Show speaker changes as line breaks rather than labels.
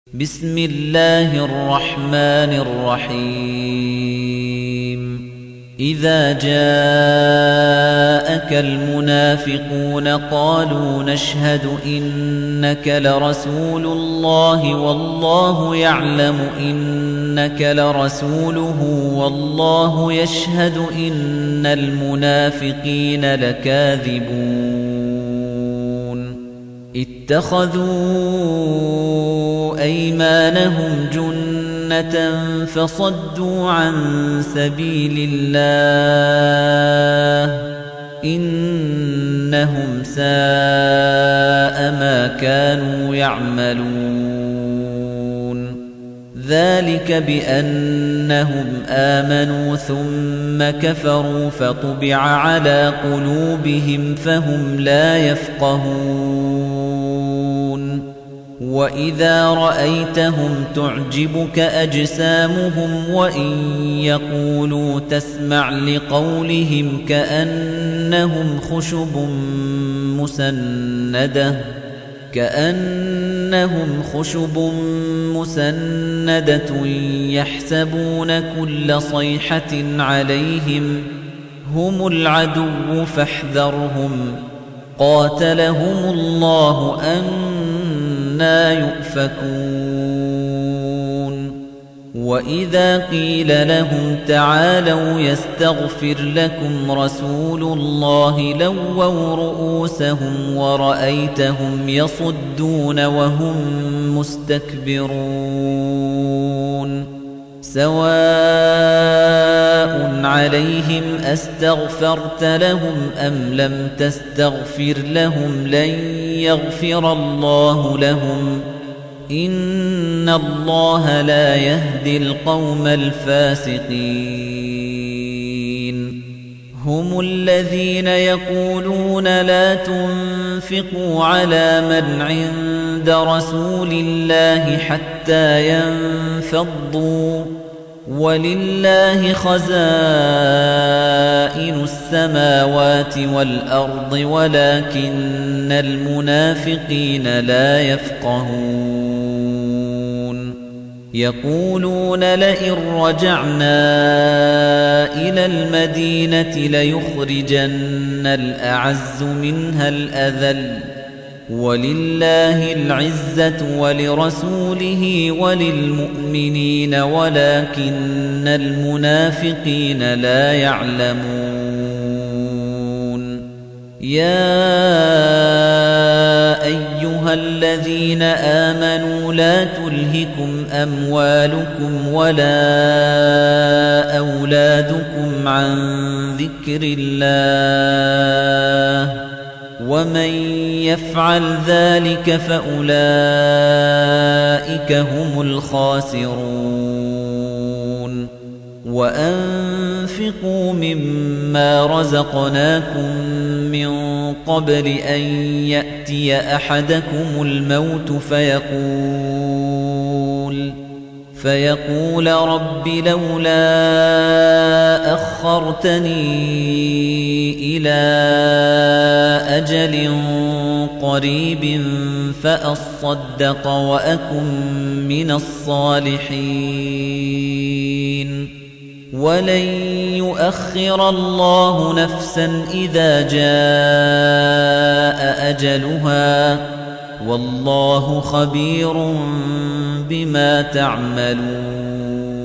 بسم الله الرحمن الرحيم إذا جاءك المنافقون قالوا نشهد إنك لرسول الله والله يعلم إنك لرسوله والله يشهد إن المنافقين لكاذبون اتخذوا أيمانهم جنة فصدوا عن سبيل الله إنهم ساء ما كانوا يعملون ذلك بأنهم آمنوا ثم كفروا فطبع على قلوبهم فهم لا يفقهون وَإِذَا رَأَيْتَهُمْ تُعْجِبُكَ أَجْسَامُهُمْ وَإِن يَقُولُوا تَسْمَعْ لِقَوْلِهِمْ كَأَنَّهُمْ خُشُبٌ مُّسَنَّدَةٌ يَحْسَبُونَ كُلَّ صَيْحَةٍ عَلَيْهِمْ هُمُ الْعَدُوُّ فَاحْذَرْهُمْ قَاتَلَهُمُ اللَّهُ أَنَّىٰ يُؤْفَكُونَ وَإِذَا قِيلَ لَهُمْ تَعَالَوْا يَسْتَغْفِرْ لَكُمْ رَسُولُ اللَّهِ لَوَّوْا رُءُوسَهُمْ وَرَأَيْتَهُمْ يَصُدُّونَ وَهُمْ مُسْتَكْبِرُونَ سَوَاءٌ عَلَيْهِمْ أَسْتَغْفَرْتَ لَهُمْ أَمْ لَمْ تَسْتَغْفِرْ لَهُمْ لَن يَغْفِرَ اللَّهُ لَهُمْ إِنَّ اللَّهَ لَا يَهْدِي الْقَوْمَ الْفَاسِقِينَ هُمُ الَّذِينَ يَقُولُونَ لَا تُنفِقُوا عَلَى مَنْ عِندَ رَسُولِ اللَّهِ حَتَّى يَنفَضُّوا وَلِلَّهِ خَزَائِنُ السَّمَاوَاتِ وَالْأَرْضِ وَلَكِنَّ الْمُنَافِقِينَ لَا يَفْقَهُونَ يَقُولُونَ لَئِن رَّجَعْنَا إِلَى الْمَدِينَةِ لَيُخْرِجَنَّ الْأَعَزُّ مِنْهَا الْأَذَلَّ وَلِلَّهِ الْعِزَّةُ وَلِرَسُولِهِ وَلِلْمُؤْمِنِينَ وَلَكِنَّ الْمُنَافِقِينَ لَا يَعْلَمُونَ يَا أَيُّهَا الَّذِينَ آمَنُوا لَا تُلْهِكُمْ أَمْوَالُكُمْ وَلَا أَوْلَادُكُمْ عَن ذِكْرِ اللَّهِ وَمَن يَفْعَلْ ذَلِكَ فَأُولَئِكَ هُمُ الْخَاسِرُونَ وَأَنفِقُوا مِمَّا رَزَقْنَاكُم مِّن قَبْلِ أَن يَأْتِيَ أَحَدَكُمُ الْمَوْتُ فيقول رب لولا أخرتني إلى أجل قريب فأصدق وأكن من الصالحين ولن يؤخر الله نفسا إذا جاء أجلها والله خبير بما تعملون